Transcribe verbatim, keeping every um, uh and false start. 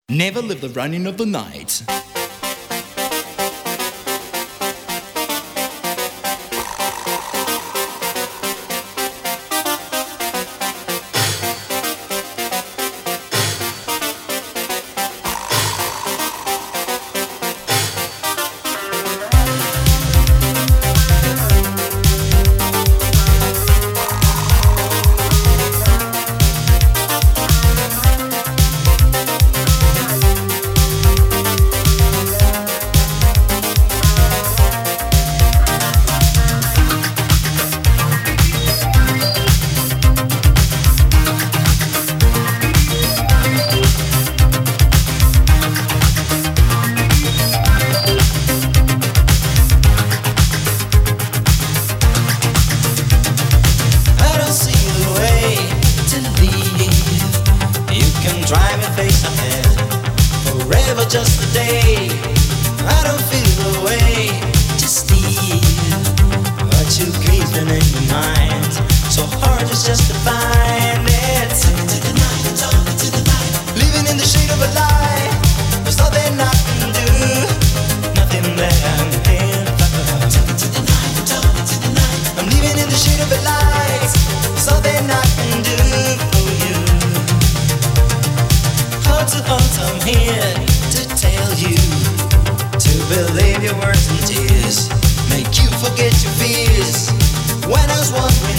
Never live the running of the night. Just a day, I don't feel the way to steal what you creeping in your mind. So hard it's just to find it. Talking to the night, talking to the night. Living in the shade of a lie. There's nothing I can do, nothing that I'm in. Talking to the night, talking to the night. I'm living in the shade of a lie. There's nothing I can do for you. Heart to heart, I'm here to tell you to believe your words and tears, make you forget your fears. When I was wondering